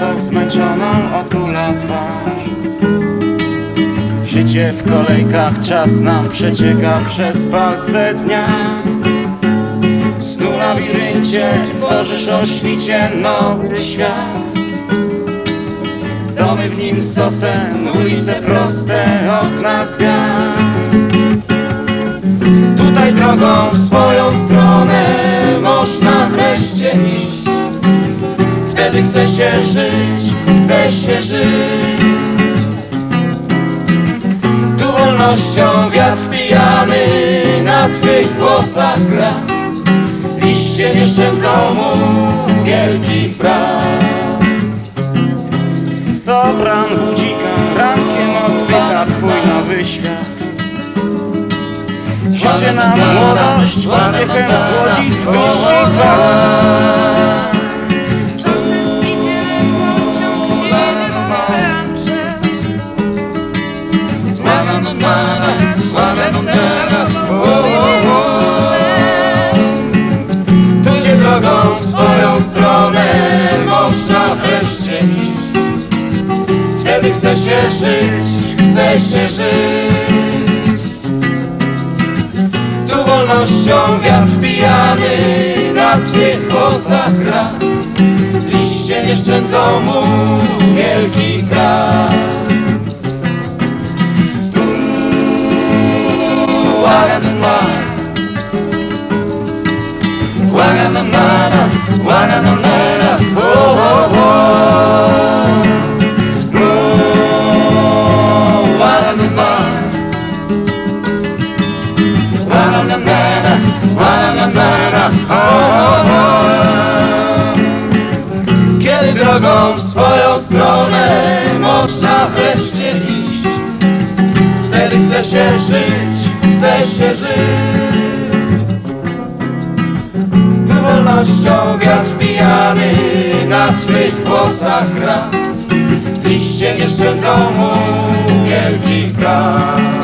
to w zmęczoną otula twarz. Życie w kolejkach, czas nam przecieka przez palce dnia. W snu labiryncie tworzysz o świcie nowy świat. Domy w nim z sosen, ulice proste, okna z gwiazd. Tutaj drogą w swoją stronę można wreszcie iść. Wtedy chce się żyć, chce się żyć. Tu wolnością wiatr pijany na twych włosach gra. Liście nie szczędzą mu wielkich praw. Sopran budzika rankiem odpycha twój nowy świat. Życie nam młodość uśmiechem słodzi wyścig wart. Czasem idziemy pociąg, gdzie jedzie w ocean drzew. Tu gdzie drogą w swoją stronę można wreszcie iść. Wtedy chce się żyć, chce się żyć. Tu wolnością wiatr pijany na twych włosach gra. Liście nie szczędzą mu wielkich praw. Kiedy drogą w swoją stronę można wreszcie iść. Wtedy chce się żyć, chce się żyć. Tu wolnością wiatr pijany na twych włosach gra. Liście nie szczędzą mu wielkich praw.